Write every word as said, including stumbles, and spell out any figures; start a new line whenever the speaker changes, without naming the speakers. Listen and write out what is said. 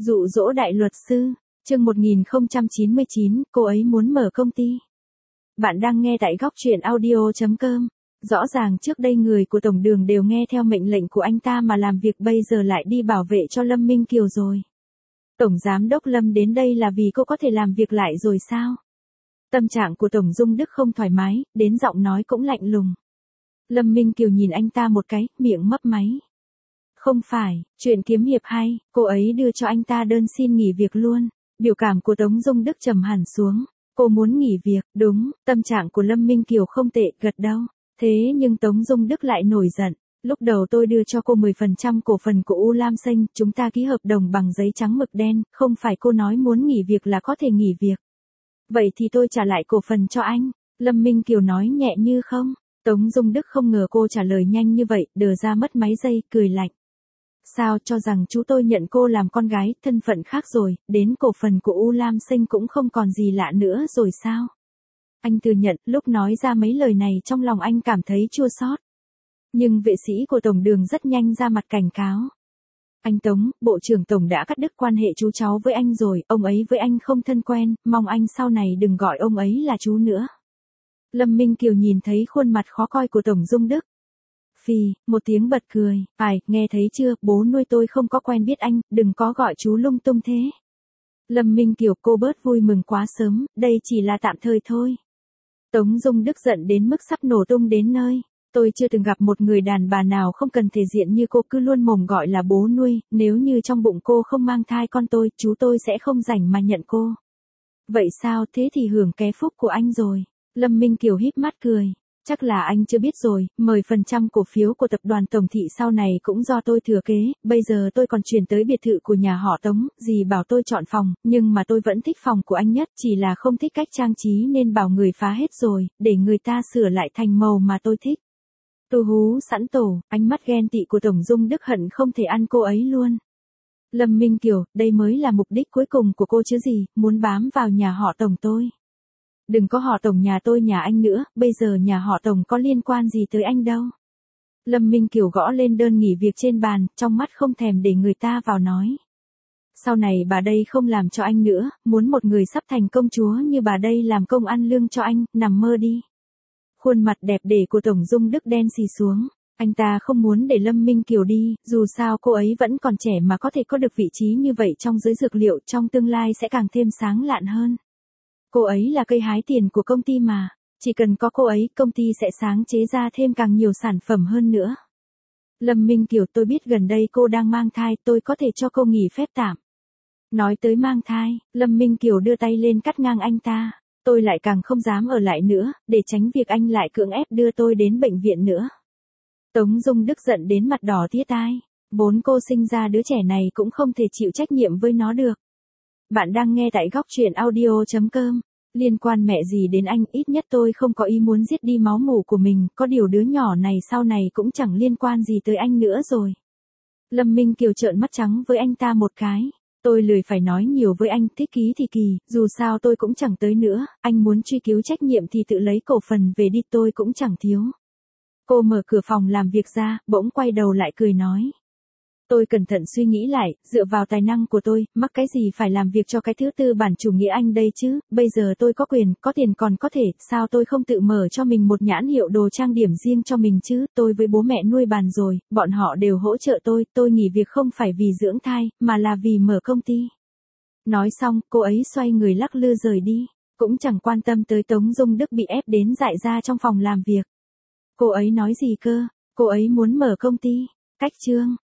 Dụ dỗ đại luật sư, chương một nghìn không trăm chín mươi chín, cô ấy muốn mở công ty. Bạn đang nghe tại góc truyện audio chấm com. Rõ ràng trước đây người của Tổng Đường đều nghe theo mệnh lệnh của anh ta mà làm việc, bây giờ lại đi bảo vệ cho Lâm Minh Kiều rồi. Tổng Giám đốc Lâm đến đây là vì cô có thể làm việc lại rồi sao? Tâm trạng của Tổng Dung Đức không thoải mái, đến giọng nói cũng lạnh lùng. Lâm Minh Kiều nhìn anh ta một cái, miệng mấp máy. Không phải, chuyện kiếm hiệp hay, cô ấy đưa cho anh ta đơn xin nghỉ việc luôn. Biểu cảm của Tống Dung Đức trầm hẳn xuống. Cô muốn nghỉ việc, đúng, tâm trạng của Lâm Minh Kiều không tệ, gật đầu. Thế nhưng Tống Dung Đức lại nổi giận. Lúc đầu tôi đưa cho cô mười phần trăm cổ phần của U Lam Xanh, chúng ta ký hợp đồng bằng giấy trắng mực đen, không phải cô nói muốn nghỉ việc là có thể nghỉ việc. Vậy thì tôi trả lại cổ phần cho anh. Lâm Minh Kiều nói nhẹ như không. Tống Dung Đức không ngờ cô trả lời nhanh như vậy, đờ ra mất mấy giây, cười lạnh. Sao cho rằng chú tôi nhận cô làm con gái, thân phận khác rồi, đến cổ phần của U Lam Xanh cũng không còn gì lạ nữa rồi sao? Anh thừa nhận, lúc nói ra mấy lời này trong lòng anh cảm thấy chua xót. Nhưng vệ sĩ của Tổng Đường rất nhanh ra mặt cảnh cáo. Anh Tống, Bộ trưởng Tổng đã cắt đứt quan hệ chú cháu với anh rồi, ông ấy với anh không thân quen, mong anh sau này đừng gọi ông ấy là chú nữa. Lâm Minh Kiều nhìn thấy khuôn mặt khó coi của Tổng Dung Đức. Phì, một tiếng bật cười, phải, nghe thấy chưa, bố nuôi tôi không có quen biết anh, đừng có gọi chú lung tung thế. Lâm Minh Kiều, cô bớt vui mừng quá sớm, đây chỉ là tạm thời thôi. Tống Dung Đức giận đến mức sắp nổ tung đến nơi. Tôi chưa từng gặp một người đàn bà nào không cần thể diện như cô, cứ luôn mồm gọi là bố nuôi, nếu như trong bụng cô không mang thai con tôi, chú tôi sẽ không rảnh mà nhận cô. Vậy sao, thế thì hưởng ké phúc của anh rồi. Lâm Minh Kiều híp mắt cười. Chắc là anh chưa biết rồi, mười phần trăm cổ phiếu của tập đoàn Tổng Thị sau này cũng do tôi thừa kế, bây giờ tôi còn chuyển tới biệt thự của nhà họ Tống, dì bảo tôi chọn phòng, nhưng mà tôi vẫn thích phòng của anh nhất, chỉ là không thích cách trang trí nên bảo người phá hết rồi, để người ta sửa lại thành màu mà tôi thích. Tu hú sẵn tổ, ánh mắt ghen tị của Tổng Dung Đức hận không thể ăn cô ấy luôn. Lâm Minh Kiều, đây mới là mục đích cuối cùng của cô chứ gì, muốn bám vào nhà họ Tổng tôi. Đừng có họ Tổng nhà tôi nhà anh nữa, bây giờ nhà họ Tổng có liên quan gì tới anh đâu. Lâm Minh Kiều gõ lên đơn nghỉ việc trên bàn, trong mắt không thèm để người ta vào nói. Sau này bà đây không làm cho anh nữa, muốn một người sắp thành công chúa như bà đây làm công ăn lương cho anh, nằm mơ đi. Khuôn mặt đẹp để của Tổng Dung Đức đen xì xuống. Anh ta không muốn để Lâm Minh Kiều đi, dù sao cô ấy vẫn còn trẻ mà có thể có được vị trí như vậy trong giới dược liệu, trong tương lai sẽ càng thêm sáng lạn hơn. Cô ấy là cây hái tiền của công ty mà, chỉ cần có cô ấy, công ty sẽ sáng chế ra thêm càng nhiều sản phẩm hơn nữa. Lâm Minh Kiều, tôi biết gần đây cô đang mang thai, tôi có thể cho cô nghỉ phép tạm. Nói tới mang thai, Lâm Minh Kiều đưa tay lên cắt ngang anh ta. Tôi lại càng không dám ở lại nữa, để tránh việc anh lại cưỡng ép đưa tôi đến bệnh viện nữa. Tống Dung Đức giận đến mặt đỏ tía tai. Vốn cô sinh ra đứa trẻ này cũng không thể chịu trách nhiệm với nó được. Bạn đang nghe tại góc truyện audio chấm com. Liên quan mẹ gì đến anh, ít nhất tôi không có ý muốn giết đi máu mủ của mình, có điều đứa nhỏ này sau này cũng chẳng liên quan gì tới anh nữa rồi. Lâm Minh Kiều trợn mắt trắng với anh ta một cái. Tôi lười phải nói nhiều với anh, thích ký thì kỳ, dù sao tôi cũng chẳng tới nữa, anh muốn truy cứu trách nhiệm thì tự lấy cổ phần về đi, tôi cũng chẳng thiếu. Cô mở cửa phòng làm việc ra, bỗng quay đầu lại cười nói. Tôi cẩn thận suy nghĩ lại, dựa vào tài năng của tôi, mắc cái gì phải làm việc cho cái thứ tư bản chủ nghĩa anh đây chứ, bây giờ tôi có quyền, có tiền còn có thể, sao tôi không tự mở cho mình một nhãn hiệu đồ trang điểm riêng cho mình chứ, tôi với bố mẹ nuôi bàn rồi, bọn họ đều hỗ trợ tôi, tôi nghỉ việc không phải vì dưỡng thai, mà là vì mở công ty. Nói xong, cô ấy xoay người lắc lư rời đi, cũng chẳng quan tâm tới Tống Dung Đức bị ép đến dại ra trong phòng làm việc. Cô ấy nói gì cơ, cô ấy muốn mở công ty, cách chương.